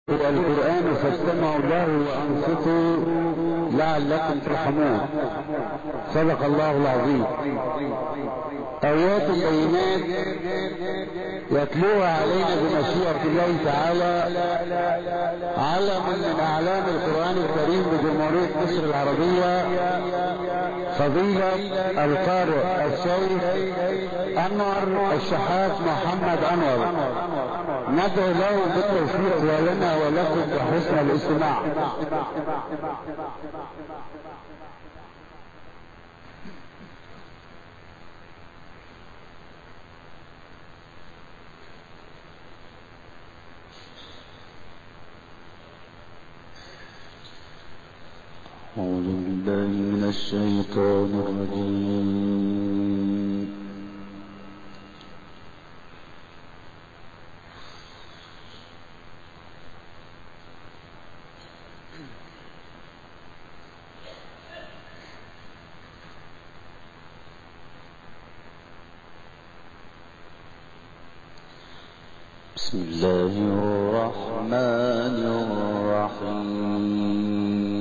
والقرآن فاستمعوا له وأنصتوا لعلكم ترحمون. صدق الله العظيم. آيات بينات يتلوها علينا بمشيئة الله تعالى علم من أعلام القرآن الكريم بجمهورية مصر العربية فضيلة القارئ الشيخ أنور الشحات محمد أنور. ندعو له بالتوفيق ولنا ولكم بحسن الاستماع. أعوذ بالله من الشيطان الرجيم. بسم الله الرحمن الرحيم.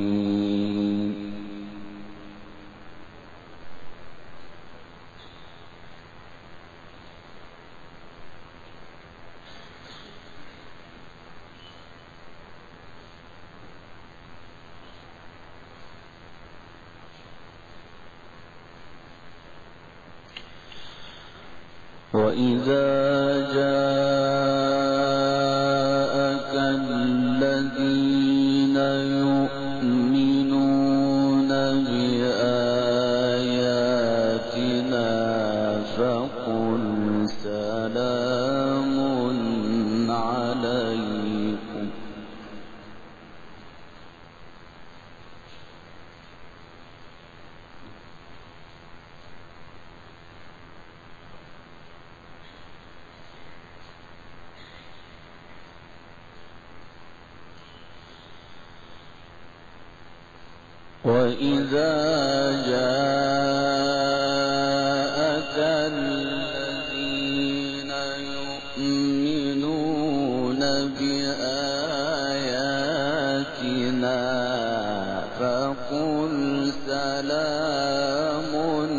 وإذا جاءك الذين يؤمنون بآياتنا فقل سلام عليكم. وإذا جاءك الذين يؤمنون بآياتنا فقل سلام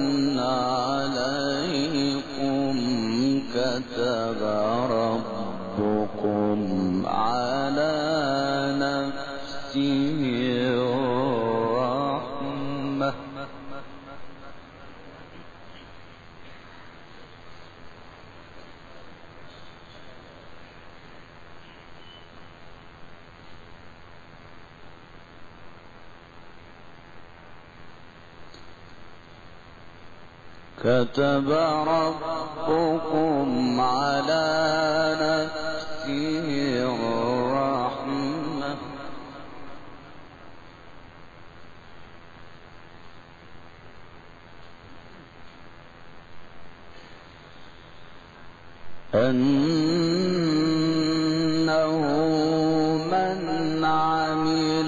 عليكم كتب ربكم على نفسه كتب ربكم على نفسه الرحمة أنه من عمل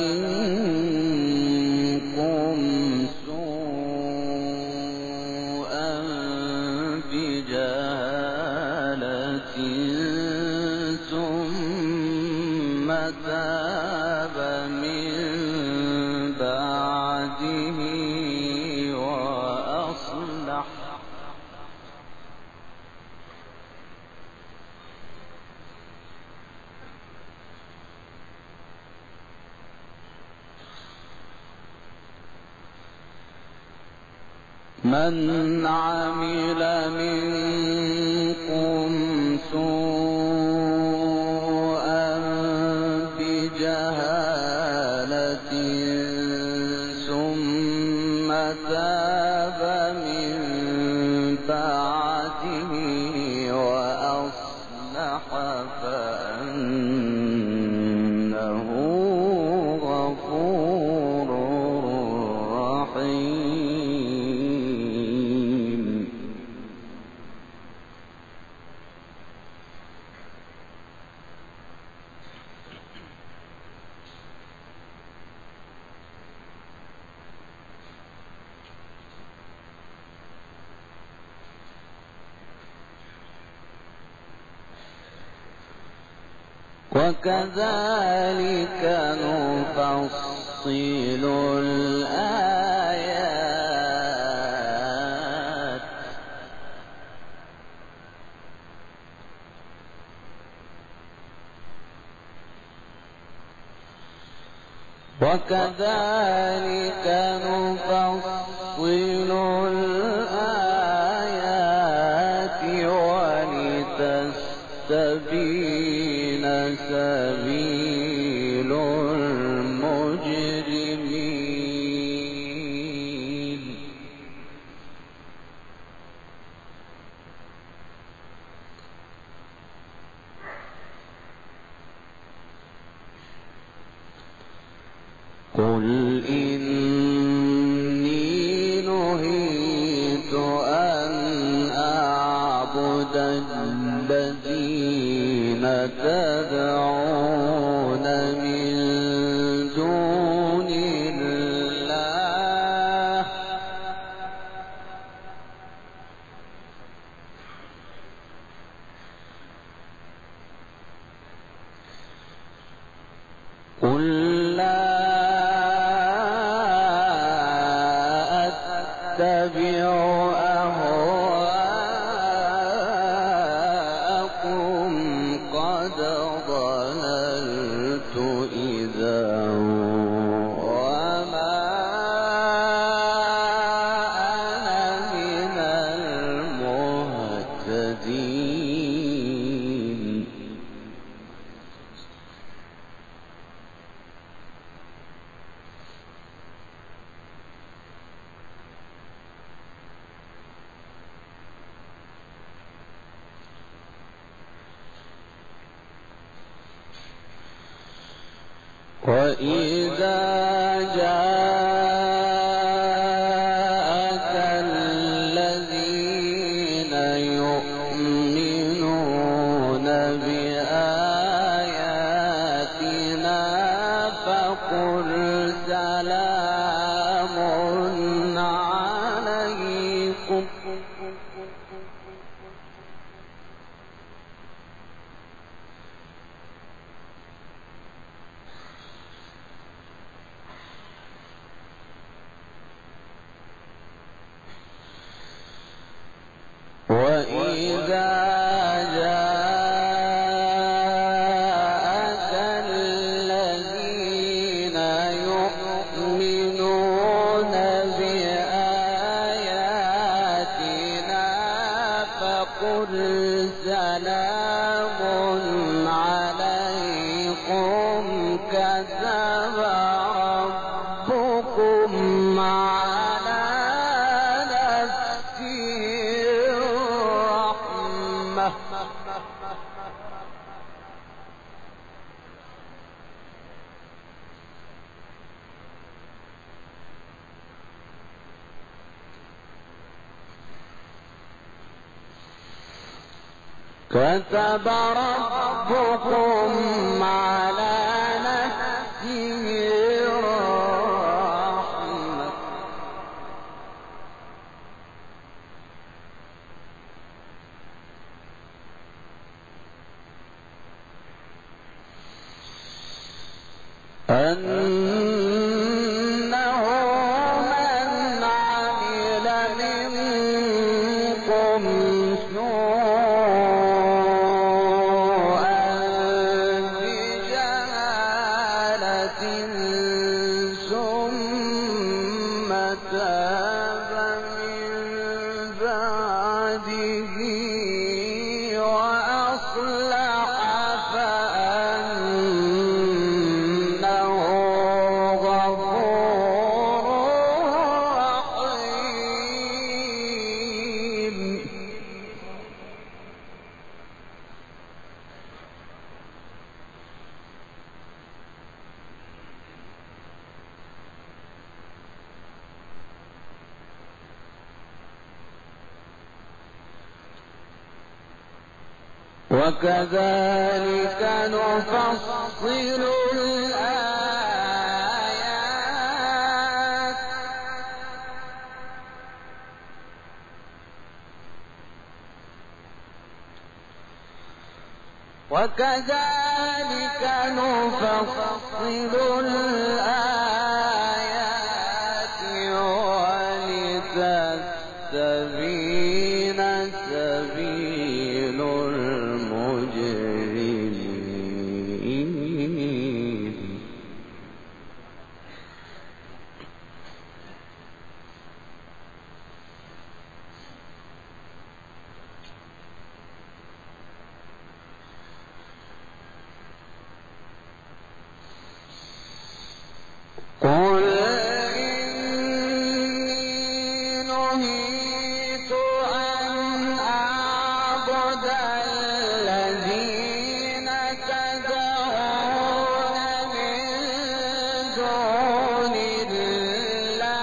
منكم بجهالة ثم تاب من بعده وأصلح من عمل منكم سوءا بجهالة ثم تاب من بعده وأصلح فأنه غفور رحيم. وكذلك نفصل الآيات ولتستبين سبيل المجرمين قل إني نهيت أن أعبد الذين تدعون من دون الله قل لا أتبع أهواءكم قد ضللت إذا وما أنا من المهتدين وإذا جاءك الذين يؤمنون بآياتنا فقل سلام عليكم وإذا جاءك الذين يؤمنون بآياتنا فقل سلام عليكم كتب ربكم على نفسه الرحمة كتب ربكم على نفسه الرحمة أنه من عمل منكم سوءا بجهالة ثم تاب من بعده وأصلح فأنه غفور رحيم وكذلك نفصل الآيات وكذلك نفصل الآيات ولتستبين سبيل المجرمين. قل إني نهيت أن أعبد الذين تدعون من دون الله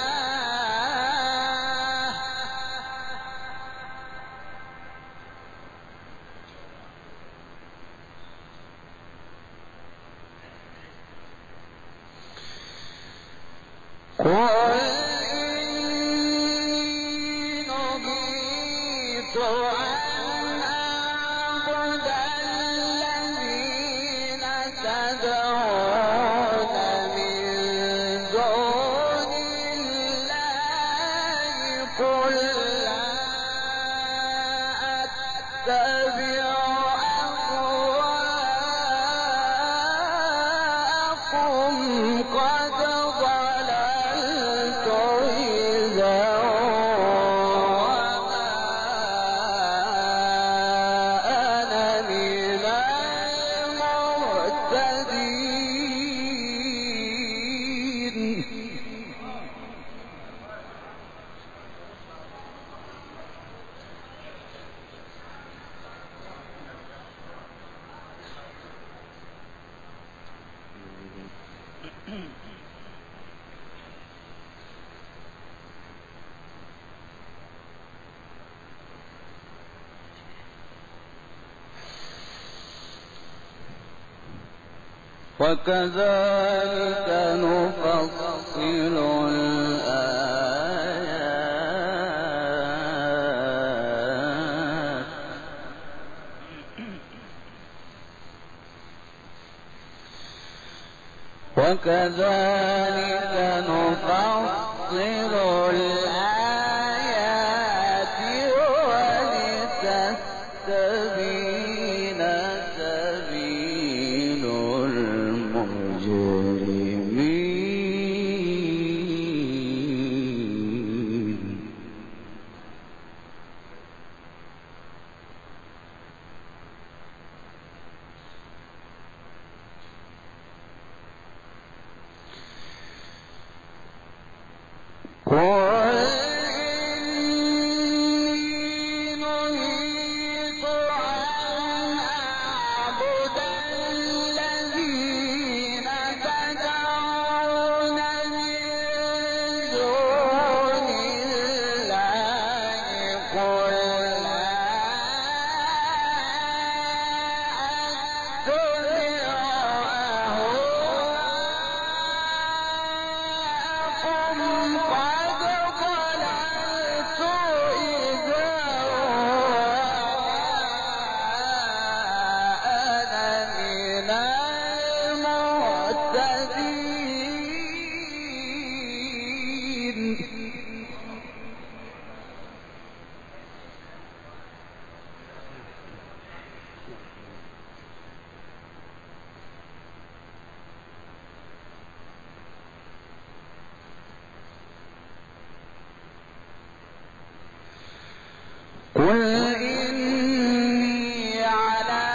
قل إني نهيت أن أعبد الذين تدعون من دون الله قل لا أتبع أهواءكم قد ضللت إذا وما أنا من المهتدين. وكذلك نفصل الآيات وكذلك نفصل الآيات ولتستبين سبيل المجرمين. قل إني نهيت أن أعبد الذين تدعون من دون الله قل لا أتبع أهواءكم قد ضللت إذا وما أنا من المهتدين. قل إني على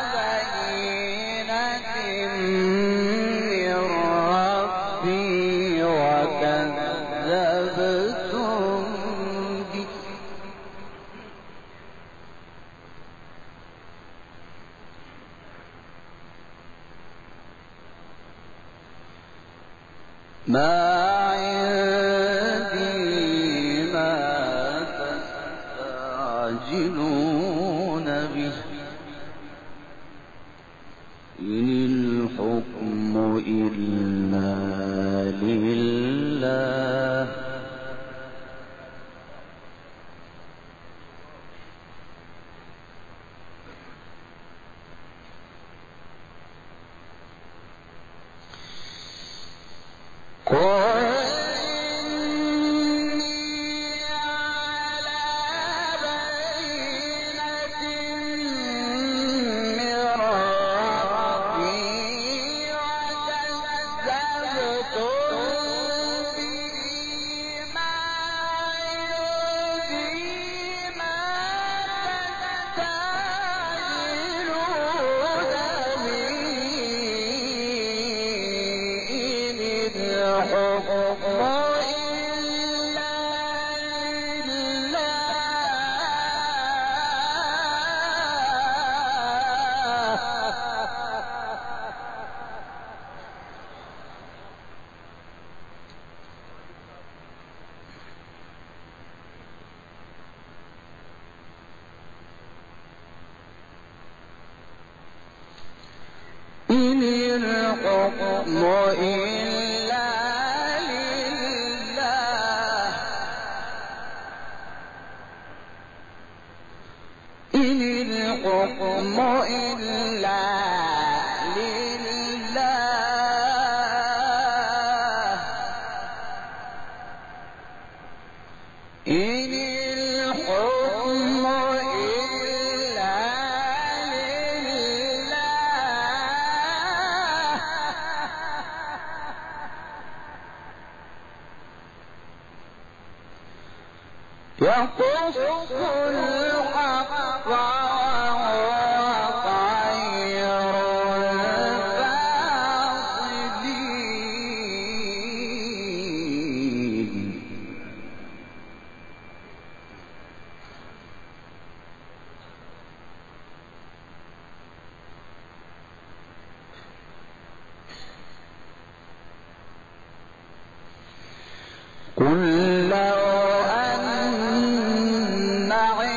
بينة من ربي وكذبتم به ما عندي ما تستعجلون به إن الحكم إلا لله يقص الحق وهو خير الفاصلين. قل لو أن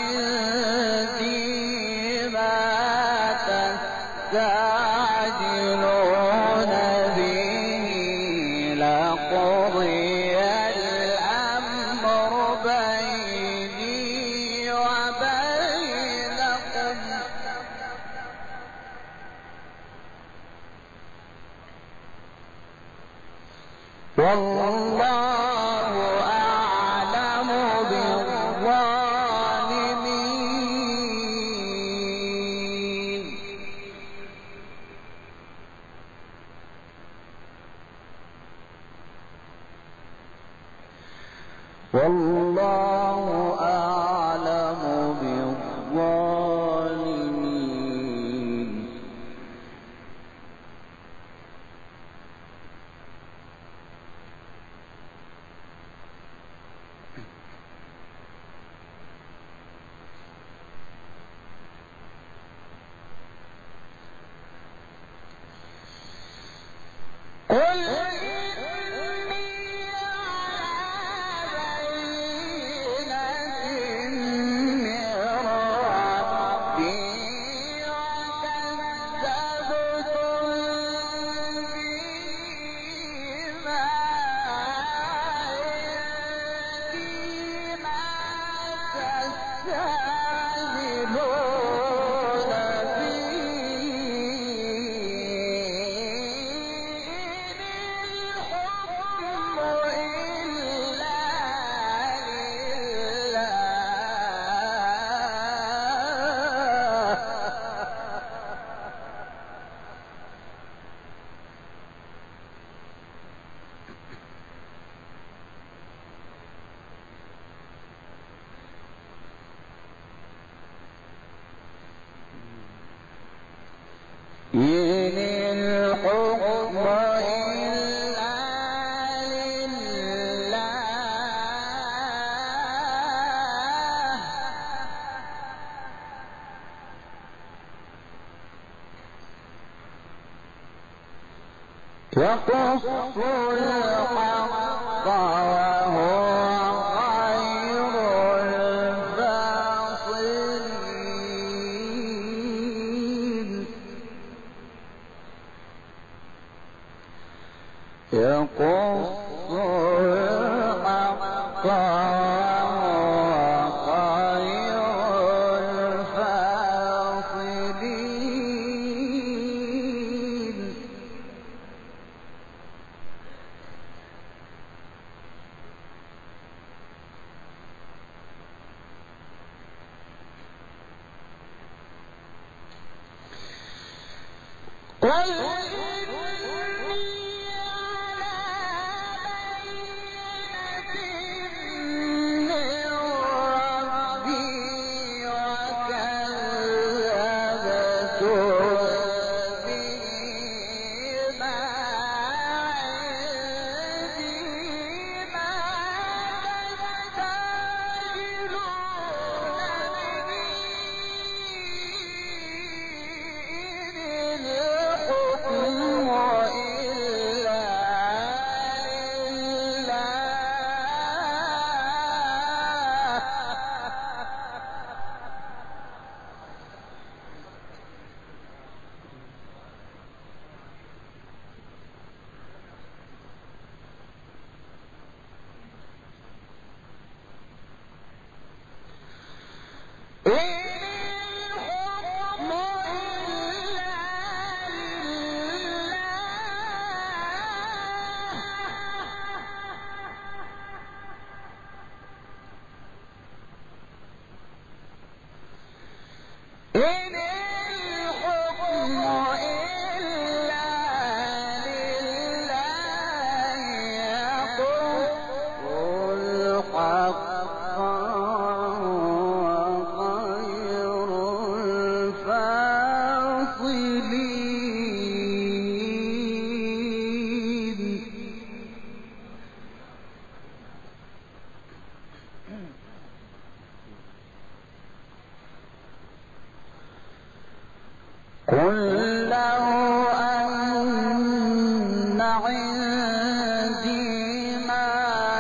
عندي ما تستعجلون به لقضي الأمر بيني وبينكم والله أعلم بالظالمين. والله أعلم بالظالمين. قل إني على بينة من ربي وكذبتم به ما عندي ما تستعجلون إن الحكم إلا لله يقص الحق وهو خير الفاصلين. يقص الحق وهو خير الفاصلين. قل عندي ما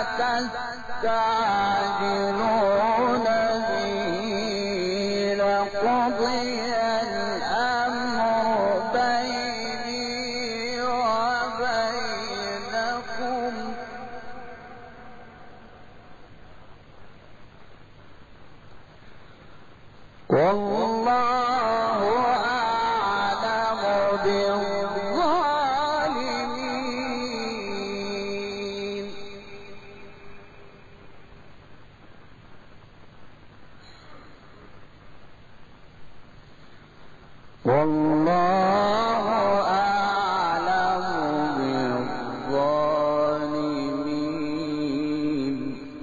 تستعجلون به لقضي الأمر بيني وبينكم والله أعلم بالظالمين. والله أعلم بالظالمين.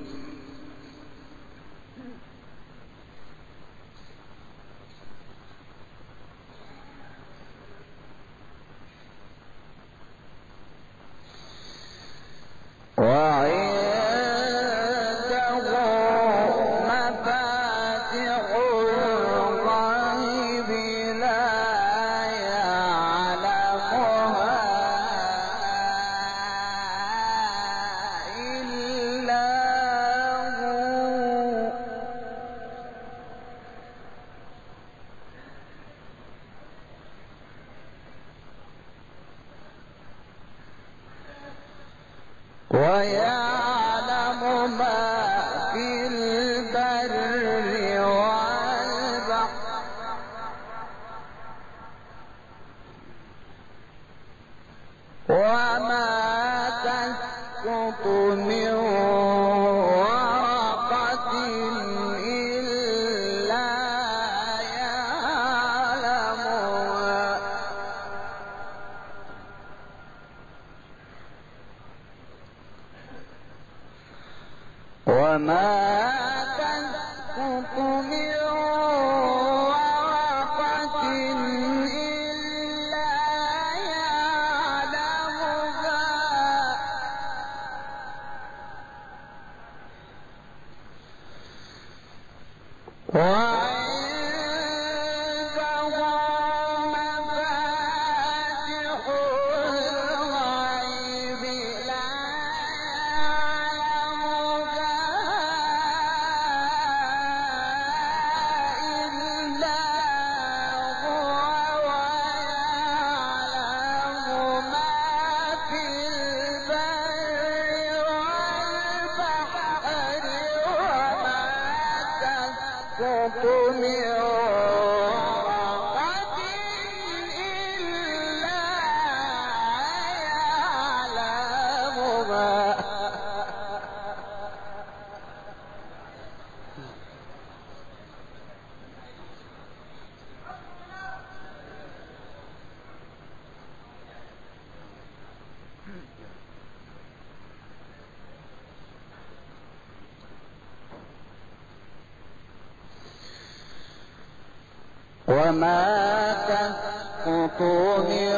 وعنده مفاتح الغيب لا يعلمها إلا هو ويعلم ما في البر والبحر وما تسقط من ورقة إلا يعلمها وما تسقط من ورقة إلا يعلمها وعنده مفاتح الغيب لا إلا هو ويعلم ما في البر والبحر وما تسقط من ورقة إلا يعلمها وما تسقط من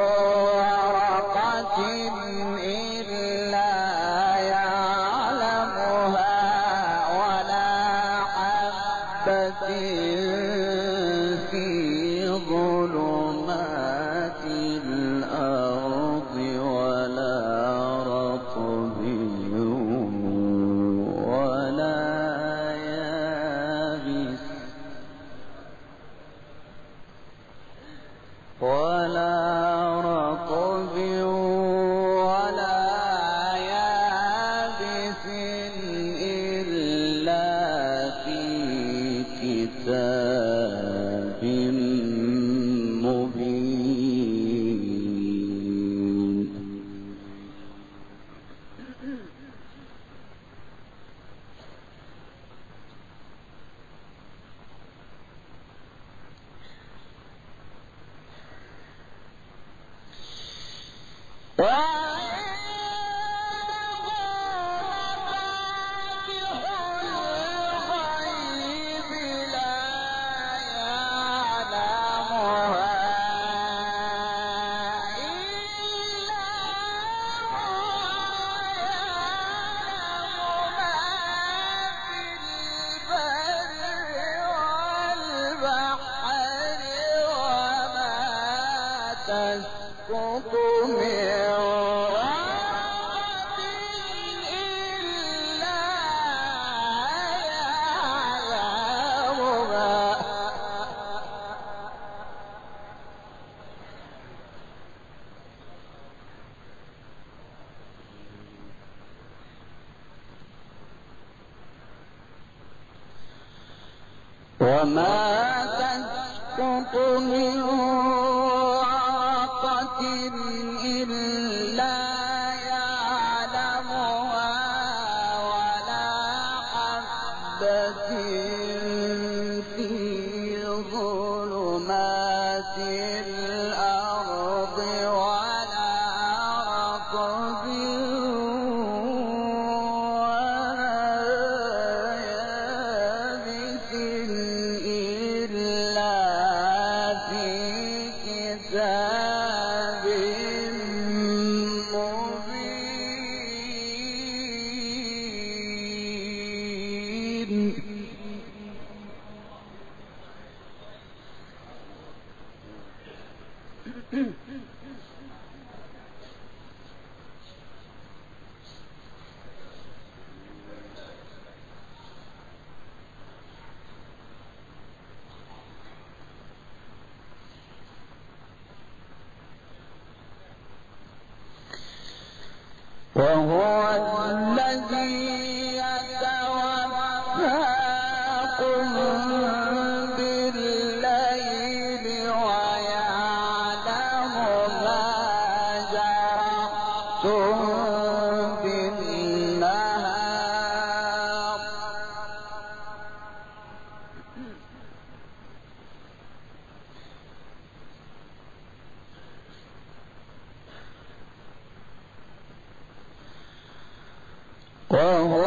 ورقة إلا يعلمها ولا حبة في ظلمات الأرض ولا رطب ولا يابس ولا رطب ولا يابس إلا في كتاب مبين. تسقط من وما تسقط من ورقة إلا يعلمها ولا حبة في ظلمات الأرض ولا رطب وهو الذي يتوفاكم بالليل ويعلم ما جرحتم بالنهار وهو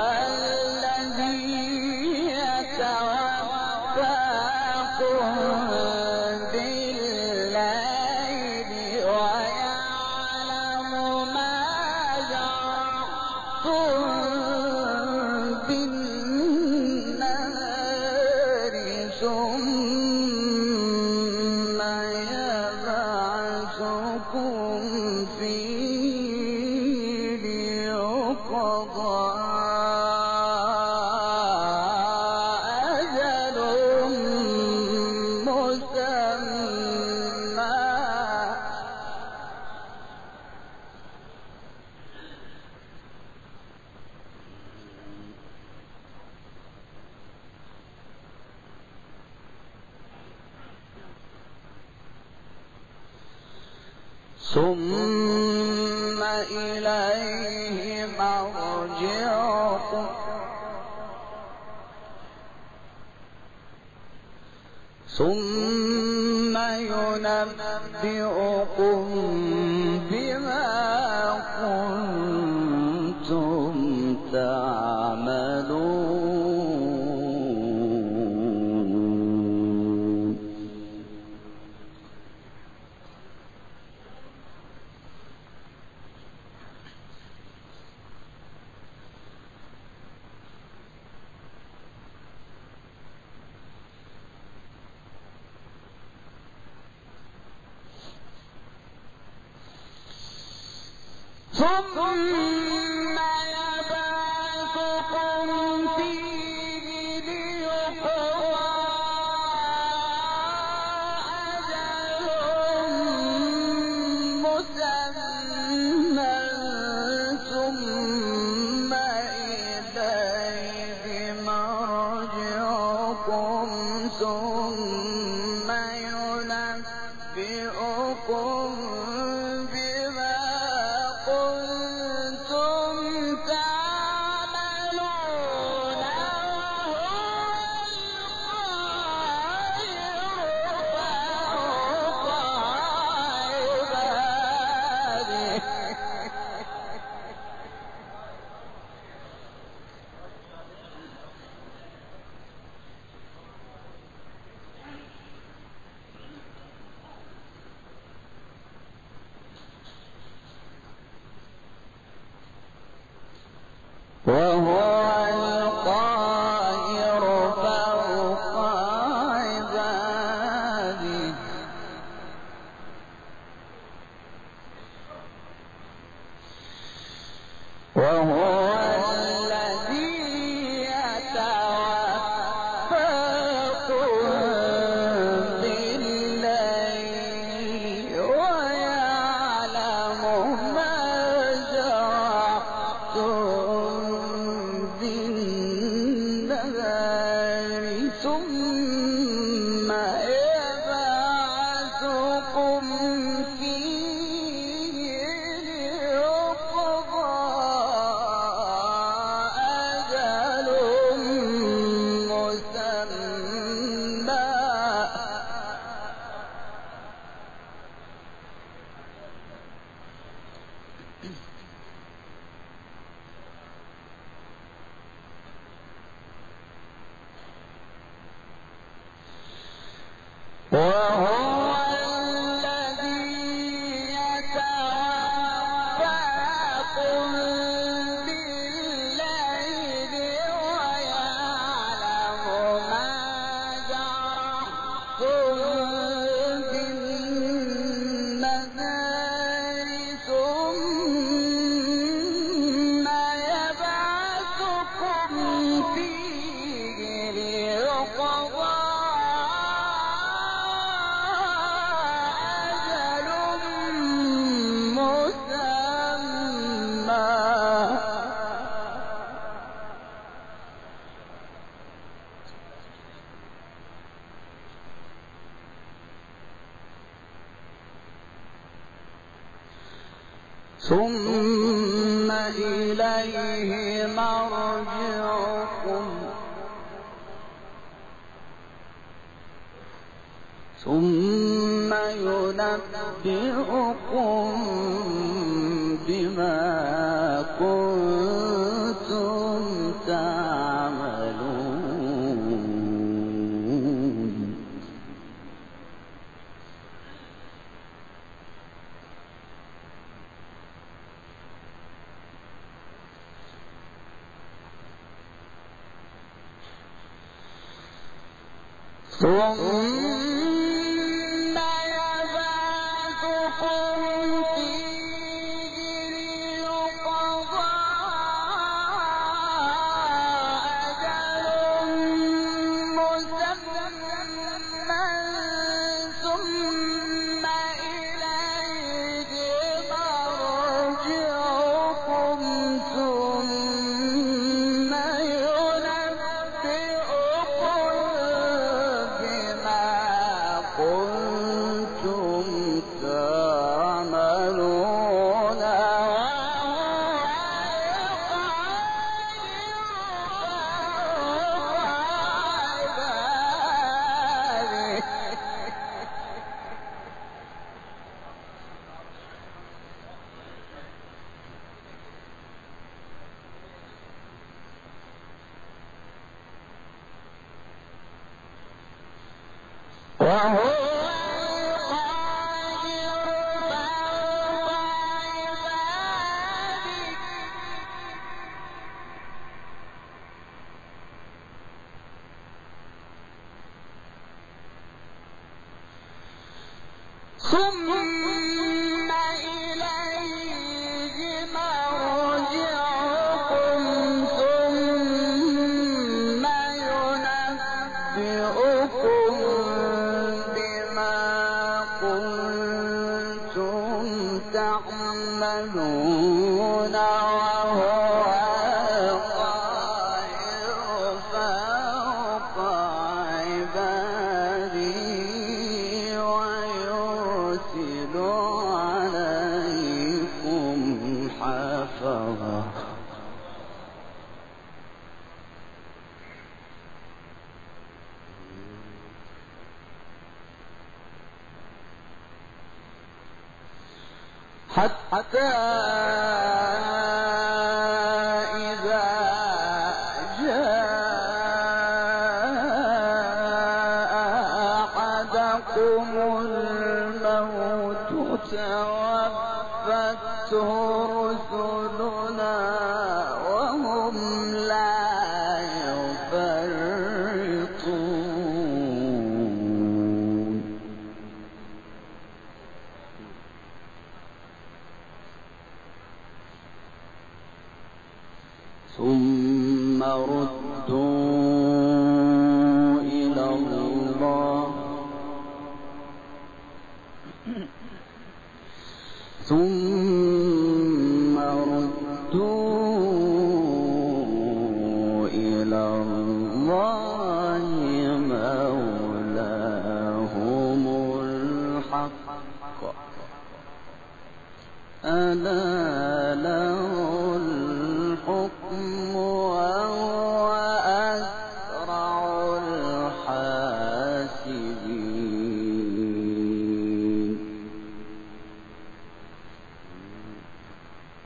الذي يتوفاكم بالليل ويعلم ما جرحتم بالنهار ثم يبعثكم فيه ليقضى أجل مسمى ثم إليه مرجعكم ثم ينبئكم بما كنتم تعملون ثم يبعثكم فيه ليقضى أجل مسمى ثم إليه مرجعكم ثم ينبئكم بما كنتم تعملون وهو القاهر فوق عباده وهو الذي يتوفاكم بالليل ويعلم ما جرحتم بالنهار ثم ثم إليه مرجعكم ثم ينبئكم بما كنتم تعملون. ثم يبعثكم فيه ليقضى أجل مسمى ثم إليه مرجعكم ثم ينبئكم بما كنتم تعملون وهو القاهر فوق عباده ثم إليه مرجعكم ثم ينبئكم بما كنتم تعملون وهو القاهر فوق عباده ويرسل عليكم حفظة حتى إذا جاء أحدكم الموت توفته رسلنا وهم لا يفرطون. ثم ردوا إلى الله ثم ردوا إلى الله مولاهم الحق ألا له الحكم وهو أسرع الحاسبين.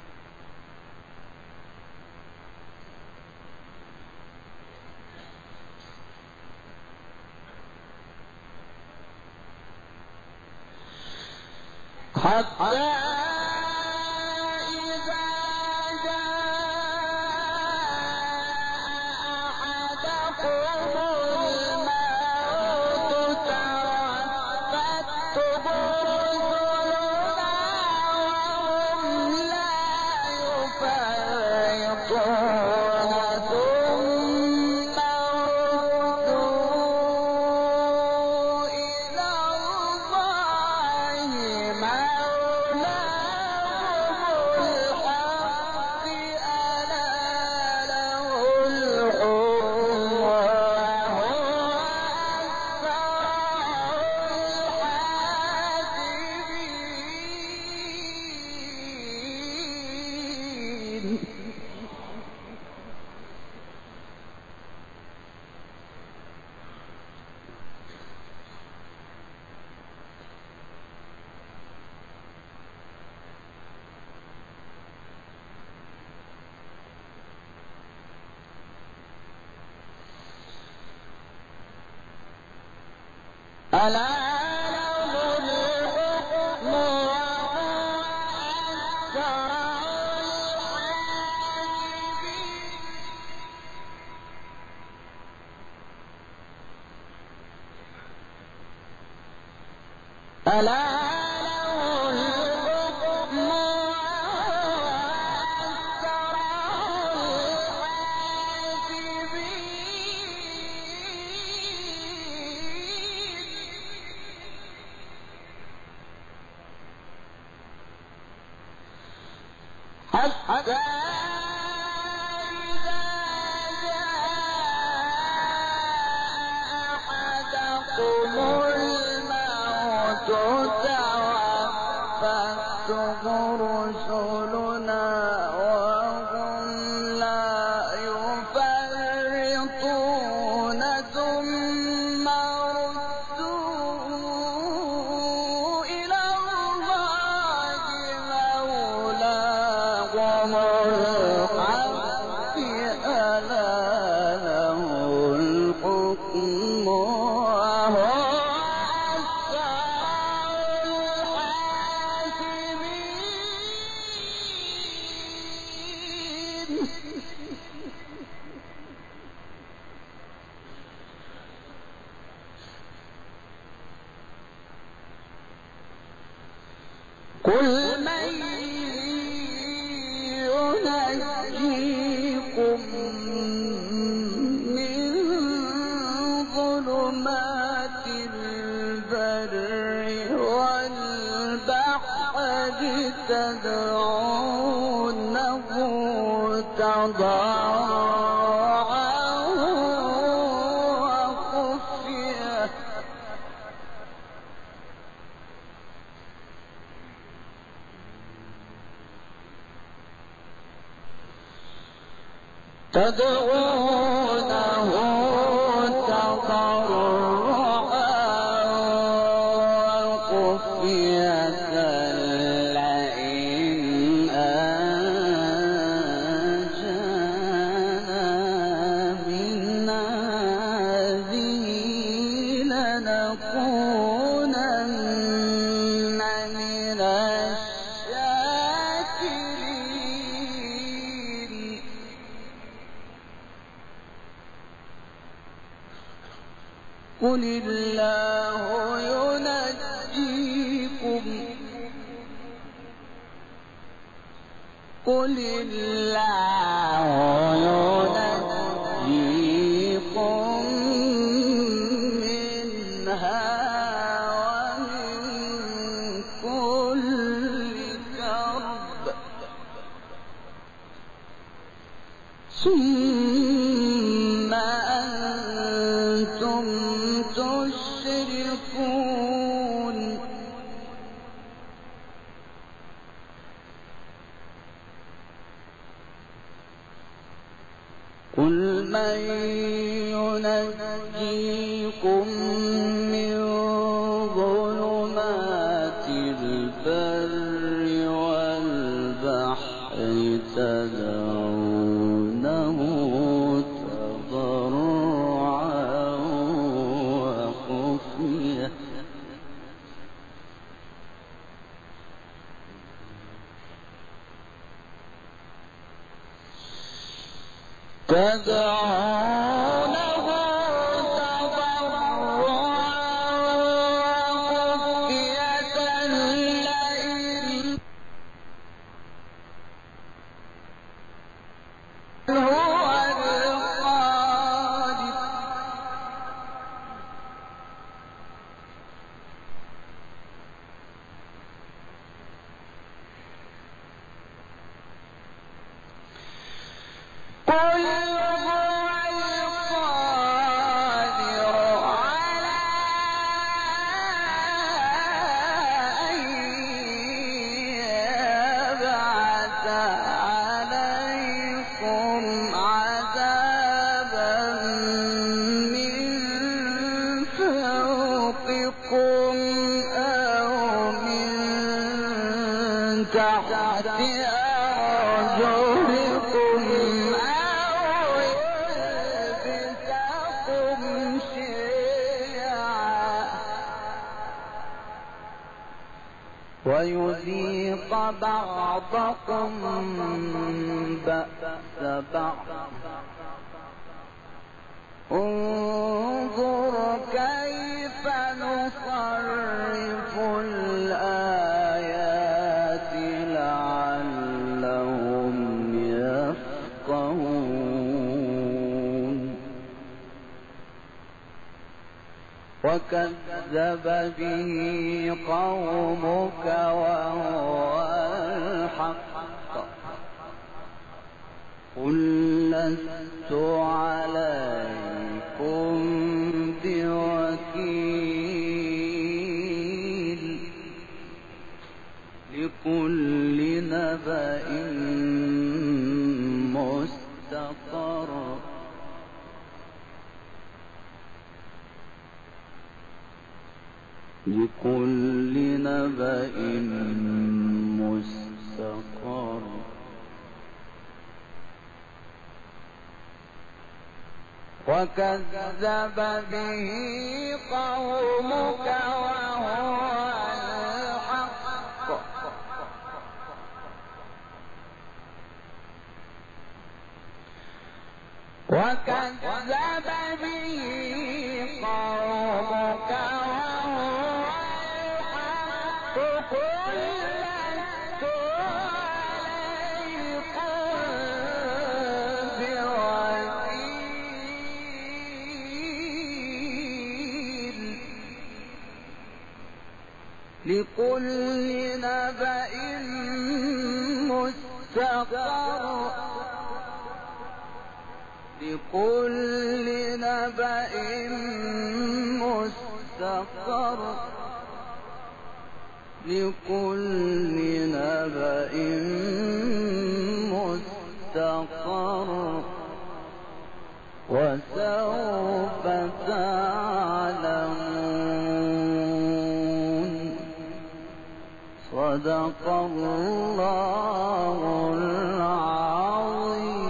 قل من ينجيكم من ظلمات البر والبحر تدعونه تضرعا وخفية تدعونه تضرعا وخفية لئن أنجانا من هذه لنكونن من الشاكرين قل الله ينجيكم منها ومن كل كرب ثم أنتم تشركون قل من ينجيكم من ظلمات البر والبحر تدعونه تضرعا وخفية تدعونه تضرعا وخفية لئن هو القادر قل هو القادر على أن يبعث عليكم عذابا من فوقكم أو من تحت أرجلكم أو يلبسكم شيعا ويذيق بعضكم بأس بعض انظر كيف نصرف الآيات لعلهم يفقهون وكذب به قومك وهو الحق قل لست عليكم بوكيل لكل نبأ مستقر لكل نبأ مستقر وكذب به قومك وهو الحق وكذب به قومك وهو الحق قل لست عليكم بوكيل لكل نبأ مستقر لكل نبأ مستقر لكل نبأ مستقر وسوف تعلمون صدق الله العظيم.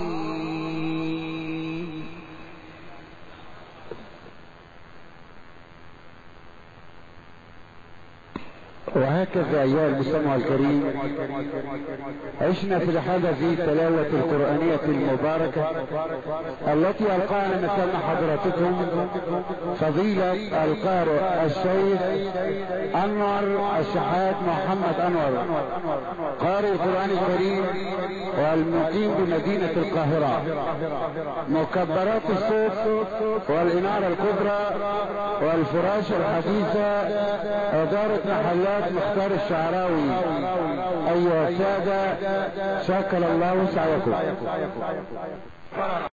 وهكذا أيها المستمع الكريم عشنا في حدث تلاوة القرآنية المباركة التي ألقانا مثل حضراتكم فضيلة القارئ الشيخ أنور الشحات محمد أنور قارئ القرآن الكريم والمقيم بمدينة القاهرة. مكبرات الصوت والإنارة الكبرى والفراش الحديثة إدارة محلات مختار الشعراوي. أيها السادة شكر الله سعيكم.